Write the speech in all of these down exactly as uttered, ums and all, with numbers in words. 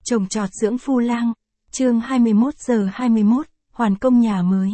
Trồng trọt dưỡng phu lang, chương hai mươi mốt giờ hai mươi mốt, hoàn công nhà mới.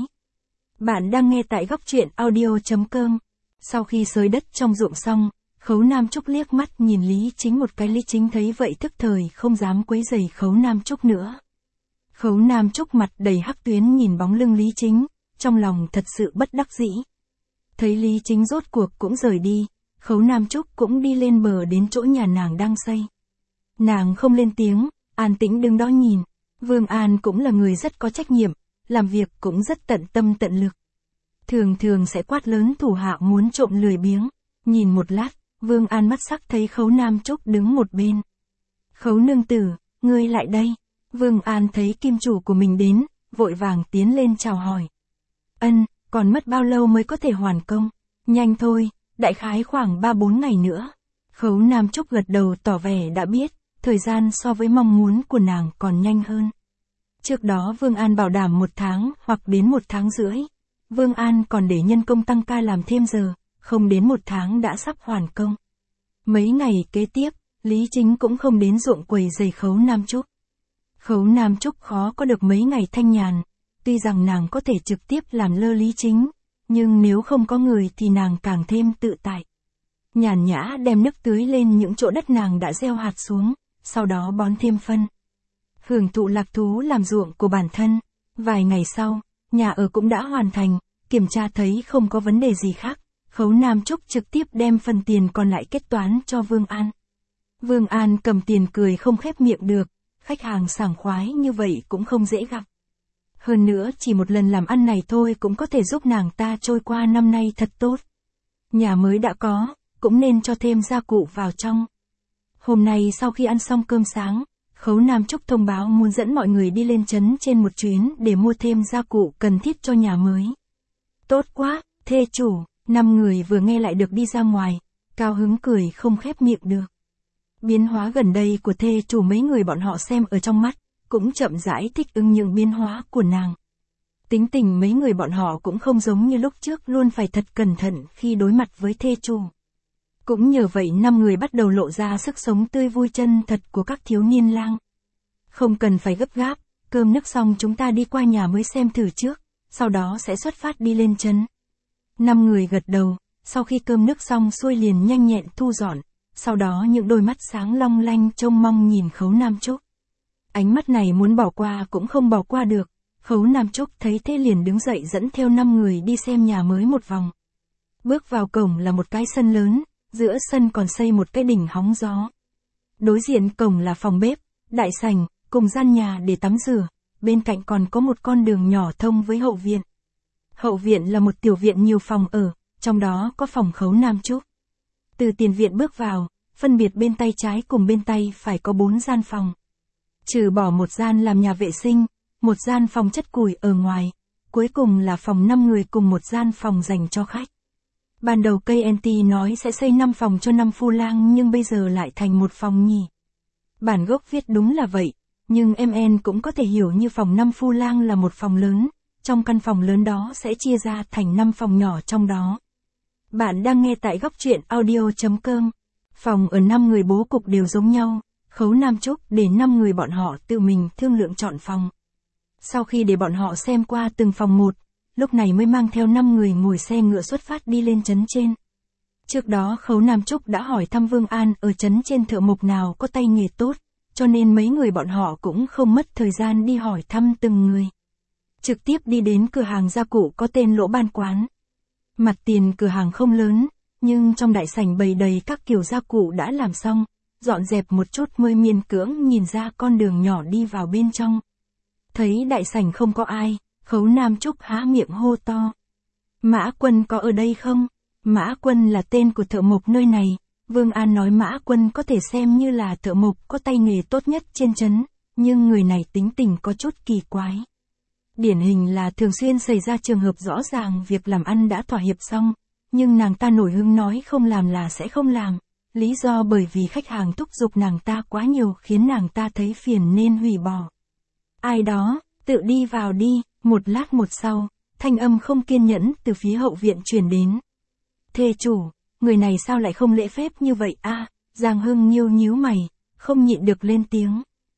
Bạn đang nghe tại góc truyện audio chấm com. Sau khi xới đất trong ruộng xong, Khấu Nam Trúc liếc mắt nhìn Lý Chính một cái. Lý Chính thấy vậy tức thời không dám quấy rầy Khấu Nam Trúc nữa. Khấu Nam Trúc mặt đầy hắc tuyến nhìn bóng lưng Lý Chính, trong lòng thật sự bất đắc dĩ. Thấy Lý Chính rốt cuộc cũng rời đi, Khấu Nam Trúc cũng đi lên bờ đến chỗ nhà nàng đang xây. Nàng không lên tiếng, an tĩnh đứng đó nhìn. Vương An cũng là người rất có trách nhiệm, làm việc cũng rất tận tâm tận lực. Thường thường sẽ quát lớn thủ hạ muốn trộm lười biếng. Nhìn một lát, Vương An mắt sắc thấy Khấu Nam Trúc đứng một bên. Khấu nương tử, ngươi lại đây. Vương An thấy kim chủ của mình đến, vội vàng tiến lên chào hỏi. Ân, còn mất bao lâu mới có thể hoàn công? Nhanh thôi, đại khái khoảng ba bốn ngày nữa. Khấu Nam Trúc gật đầu tỏ vẻ đã biết, thời gian so với mong muốn của nàng còn nhanh hơn. Trước đó Vương An bảo đảm một tháng hoặc đến một tháng rưỡi. Vương An còn để nhân công tăng ca làm thêm giờ, không đến một tháng đã sắp hoàn công. Mấy ngày kế tiếp, Lý Chính cũng không đến ruộng quầy giày Khấu Nam Trúc. Khấu Nam Trúc khó có được mấy ngày thanh nhàn, tuy rằng nàng có thể trực tiếp làm lơ Lý Chính, nhưng nếu không có người thì nàng càng thêm tự tại. Nhàn nhã đem nước tưới lên những chỗ đất nàng đã gieo hạt xuống, sau đó bón thêm phân. Hưởng thụ lạc thú làm ruộng của bản thân. Vài ngày sau, nhà ở cũng đã hoàn thành, kiểm tra thấy không có vấn đề gì khác. Khấu Nam Trúc trực tiếp đem phần tiền còn lại kết toán cho Vương An. Vương An cầm tiền cười không khép miệng được, khách hàng sảng khoái như vậy cũng không dễ gặp. Hơn nữa chỉ một lần làm ăn này thôi cũng có thể giúp nàng ta trôi qua năm nay thật tốt. Nhà mới đã có, cũng nên cho thêm gia cụ vào trong. Hôm nay sau khi ăn xong cơm sáng, Khấu Nam Trúc thông báo muốn dẫn mọi người đi lên trấn trên một chuyến để mua thêm gia cụ cần thiết cho nhà mới. Tốt quá, thê chủ, năm người vừa nghe lại được đi ra ngoài, cao hứng cười không khép miệng được. Biến hóa gần đây của thê chủ mấy người bọn họ xem ở trong mắt, cũng chậm rãi thích ứng những biến hóa của nàng. Tính tình mấy người bọn họ cũng không giống như lúc trước luôn phải thật cẩn thận khi đối mặt với thê chủ. Cũng nhờ vậy năm người bắt đầu lộ ra sức sống tươi vui chân thật của các thiếu niên lang. Không cần phải gấp gáp, cơm nước xong chúng ta đi qua nhà mới xem thử trước, sau đó sẽ xuất phát đi lên trấn. Năm người gật đầu, sau khi cơm nước xong xuôi liền nhanh nhẹn thu dọn, sau đó những đôi mắt sáng long lanh trông mong nhìn Khấu Nam Trúc. Ánh mắt này muốn bỏ qua cũng không bỏ qua được, Khấu Nam Trúc thấy thế liền đứng dậy dẫn theo năm người đi xem nhà mới một vòng. Bước vào cổng là một cái sân lớn, giữa sân còn xây một cái đỉnh hóng gió. Đối diện cổng là phòng bếp, đại sảnh, cùng gian nhà để tắm rửa, bên cạnh còn có một con đường nhỏ thông với hậu viện. Hậu viện là một tiểu viện nhiều phòng ở, trong đó có phòng Khấu Nam Trúc. Từ tiền viện bước vào, phân biệt bên tay trái cùng bên tay phải có bốn gian phòng. Trừ bỏ một gian làm nhà vệ sinh, một gian phòng chất củi ở ngoài, cuối cùng là phòng năm người cùng một gian phòng dành cho khách. Ban đầu ca en tê nói sẽ xây năm phòng cho năm phu lang nhưng bây giờ lại thành một phòng nhỉ. Bản gốc viết đúng là vậy, nhưng em en cũng có thể hiểu như phòng năm phu lang là một phòng lớn, trong căn phòng lớn đó sẽ chia ra thành năm phòng nhỏ trong đó. Bạn đang nghe tại góc truyện audio chấm com. Phòng ở năm người bố cục đều giống nhau, Khấu Nam Trúc để năm người bọn họ tự mình thương lượng chọn phòng. Sau khi để bọn họ xem qua từng phòng một, lúc này mới mang theo năm người ngồi xe ngựa xuất phát đi lên trấn trên. Trước đó Khấu Nam Trúc đã hỏi thăm Vương An ở trấn trên thợ mộc nào có tay nghề tốt, cho nên mấy người bọn họ cũng không mất thời gian đi hỏi thăm từng người. Trực tiếp đi đến cửa hàng gia cụ có tên Lỗ Ban Quán. Mặt tiền cửa hàng không lớn, nhưng trong đại sảnh bày đầy các kiểu gia cụ đã làm xong, dọn dẹp một chút mới miên cưỡng nhìn ra con đường nhỏ đi vào bên trong. Thấy đại sảnh không có ai, Khấu Nam Trúc há miệng hô to. Mã Quân có ở đây không? Mã Quân là tên của thợ mộc nơi này. Vương An nói Mã Quân có thể xem như là thợ mộc có tay nghề tốt nhất trên trấn, nhưng người này tính tình có chút kỳ quái. Điển hình là thường xuyên xảy ra trường hợp rõ ràng việc làm ăn đã thỏa hiệp xong, nhưng nàng ta nổi hứng nói không làm là sẽ không làm, lý do bởi vì khách hàng thúc giục nàng ta quá nhiều khiến nàng ta thấy phiền nên hủy bỏ. Ai đó, tự đi vào đi. Một lát một sau, thanh âm không kiên nhẫn từ phía hậu viện truyền đến. Thê chủ, người này sao lại không lễ phép như vậy a? À, Giang Hưng nhíu nhíu mày, không nhịn được lên tiếng.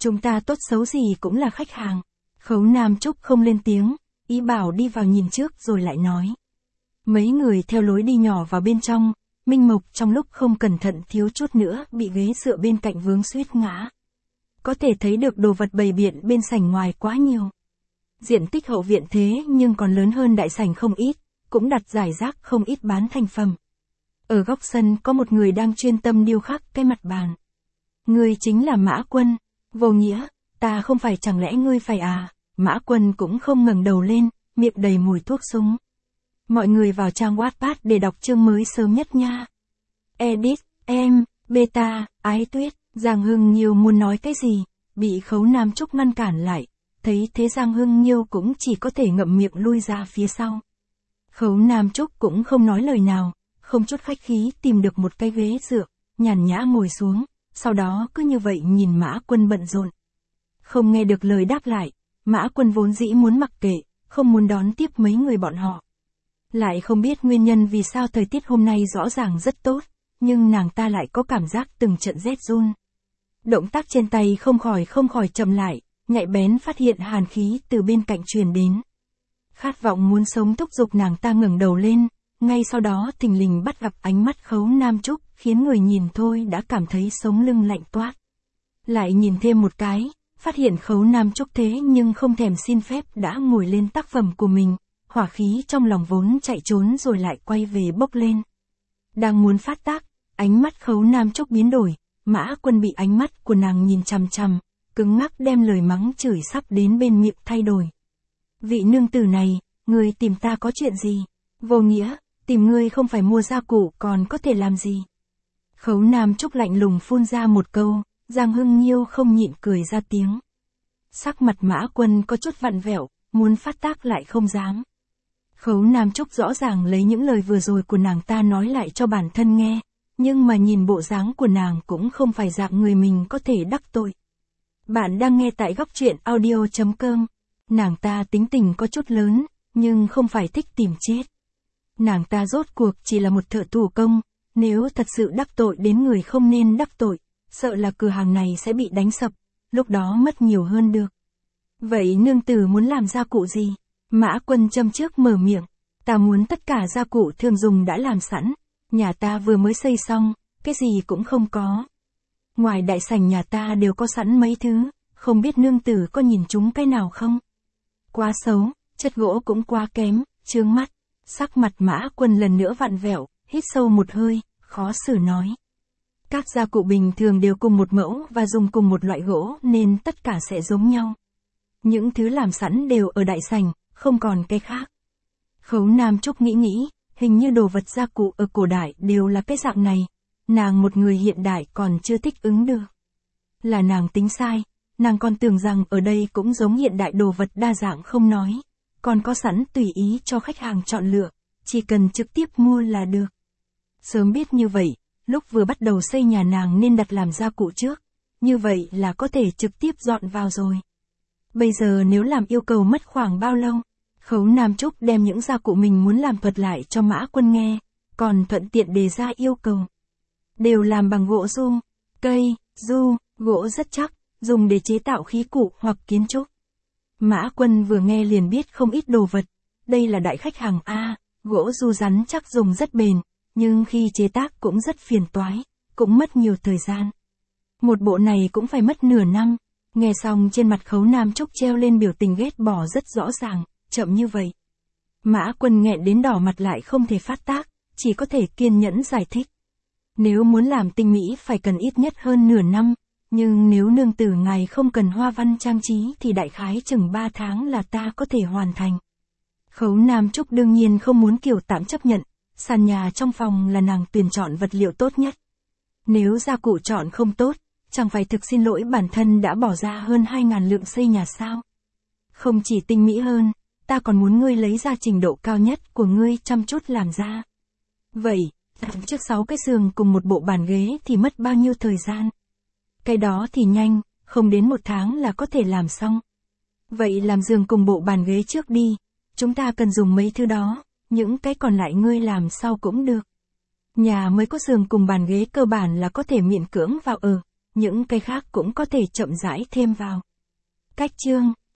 Chúng ta tốt xấu gì cũng là khách hàng. Khấu Nam Trúc không lên tiếng, ý bảo đi vào nhìn trước rồi lại nói. Mấy người theo lối đi nhỏ vào bên trong, Minh Mộc trong lúc không cẩn thận thiếu chút nữa bị ghế dựa bên cạnh vướng suýt ngã. Có thể thấy được đồ vật bày biện bên sảnh ngoài quá nhiều. Diện tích hậu viện thế nhưng còn lớn hơn đại sảnh không ít, cũng đặt rải rác không ít bán thành phẩm. Ở góc sân có một người đang chuyên tâm điêu khắc cái mặt bàn. Người chính là Mã Quân. Vô Nghĩa, ta không phải chẳng lẽ ngươi phải à? Mã Quân cũng không ngẩng đầu lên, miệng đầy mùi thuốc súng. Mọi người vào trang Wattpad để đọc chương mới sớm nhất nha. Edit, em, beta, Ái Tuyết, Giang Hưng Nhiêu muốn nói cái gì, bị Khấu Nam Trúc ngăn cản lại, thấy thế Giang Hưng Nhiêu cũng chỉ có thể ngậm miệng lui ra phía sau. Khấu Nam Trúc cũng không nói lời nào, không chút khách khí tìm được một cái ghế dựa, nhàn nhã ngồi xuống, sau đó cứ như vậy nhìn Mã Quân bận rộn. Không nghe được lời đáp lại, Mã Quân vốn dĩ muốn mặc kệ, không muốn đón tiếp mấy người bọn họ. Lại không biết nguyên nhân vì sao thời tiết hôm nay rõ ràng rất tốt, nhưng nàng ta lại có cảm giác từng trận rét run. Động tác trên tay không khỏi không khỏi chậm lại, nhạy bén phát hiện hàn khí từ bên cạnh truyền đến. Khát vọng muốn sống thúc giục nàng ta ngẩng đầu lên, ngay sau đó thình lình bắt gặp ánh mắt Khấu Nam Trúc, khiến người nhìn thôi đã cảm thấy sống lưng lạnh toát. Lại nhìn thêm một cái, phát hiện Khấu Nam Trúc thế nhưng không thèm xin phép đã ngồi lên tác phẩm của mình, hỏa khí trong lòng vốn chạy trốn rồi lại quay về bốc lên. Đang muốn phát tác, ánh mắt Khấu Nam Trúc biến đổi, Mã Quân bị ánh mắt của nàng nhìn chằm chằm, cứng ngắc đem lời mắng chửi sắp đến bên miệng thay đổi. Vị nương tử này, ngươi tìm ta có chuyện gì? Vô Nghĩa, tìm ngươi không phải mua gia cụ còn có thể làm gì? Khấu Nam Trúc lạnh lùng phun ra một câu, Giang Hưng Nhiêu không nhịn cười ra tiếng. Sắc mặt Mã Quân có chút vặn vẹo, muốn phát tác lại không dám. Khấu Nam Trúc rõ ràng lấy những lời vừa rồi của nàng ta nói lại cho bản thân nghe, nhưng mà nhìn bộ dáng của nàng cũng không phải dạng người mình có thể đắc tội. Bạn đang nghe tại góc truyện audio chấm com. Nàng ta tính tình có chút lớn, nhưng không phải thích tìm chết. Nàng ta rốt cuộc chỉ là một thợ thủ công, nếu thật sự đắc tội đến người không nên đắc tội, sợ là cửa hàng này sẽ bị đánh sập, lúc đó mất nhiều hơn được. Vậy nương tử muốn làm gia cụ gì? Mã Quân châm trước mở miệng, ta muốn tất cả gia cụ thường dùng đã làm sẵn, nhà ta vừa mới xây xong, cái gì cũng không có. Ngoài đại sảnh nhà ta đều có sẵn mấy thứ, không biết nương tử có nhìn chúng cái nào không? Quá xấu, chất gỗ cũng quá kém, chướng mắt. Sắc mặt Mã Quân lần nữa vặn vẹo, hít sâu một hơi, khó xử nói. Các gia cụ bình thường đều cùng một mẫu và dùng cùng một loại gỗ nên tất cả sẽ giống nhau. Những thứ làm sẵn đều ở đại sảnh, không còn cái khác. Khấu Nam Trúc nghĩ nghĩ, hình như đồ vật gia cụ ở cổ đại đều là cái dạng này, nàng một người hiện đại còn chưa thích ứng được. Là nàng tính sai, nàng còn tưởng rằng ở đây cũng giống hiện đại đồ vật đa dạng không nói, còn có sẵn tùy ý cho khách hàng chọn lựa, chỉ cần trực tiếp mua là được. Sớm biết như vậy, lúc vừa bắt đầu xây nhà nàng nên đặt làm gia cụ trước, như vậy là có thể trực tiếp dọn vào rồi. Bây giờ nếu làm yêu cầu mất khoảng bao lâu? Khấu Nam Trúc đem những gia cụ mình muốn làm thuật lại cho Mã Quân nghe, còn thuận tiện đề ra yêu cầu. Đều làm bằng gỗ du, cây, du, gỗ rất chắc, dùng để chế tạo khí cụ hoặc kiến trúc. Mã Quân vừa nghe liền biết không ít đồ vật, đây là đại khách hàng A, gỗ du rắn chắc dùng rất bền, nhưng khi chế tác cũng rất phiền toái, cũng mất nhiều thời gian. Một bộ này cũng phải mất nửa năm. Nghe xong trên mặt Khấu Nam Trúc treo lên biểu tình ghét bỏ rất rõ ràng, chậm như vậy. Mã Quân nghẹn đến đỏ mặt lại không thể phát tác, chỉ có thể kiên nhẫn giải thích. Nếu muốn làm tinh mỹ phải cần ít nhất hơn nửa năm, nhưng nếu nương tử ngài không cần hoa văn trang trí thì đại khái chừng ba tháng là ta có thể hoàn thành. Khấu Nam Trúc đương nhiên không muốn kiểu tạm chấp nhận, sàn nhà trong phòng là nàng tuyển chọn vật liệu tốt nhất. Nếu gia cụ chọn không tốt, chẳng phải thực xin lỗi bản thân đã bỏ ra hơn hai ngàn lượng xây nhà sao? Không chỉ tinh mỹ hơn, ta còn muốn ngươi lấy ra trình độ cao nhất của ngươi chăm chút làm ra. Vậy, trước sáu cái giường cùng một bộ bàn ghế thì mất bao nhiêu thời gian? Cái đó thì nhanh, không đến một tháng là có thể làm xong. Vậy làm giường cùng bộ bàn ghế trước đi, chúng ta cần dùng mấy thứ đó, những cái còn lại ngươi làm sau cũng được. Nhà mới có giường cùng bàn ghế cơ bản là có thể miễn cưỡng vào ở, những cái khác cũng có thể chậm rãi thêm vào. Cách chương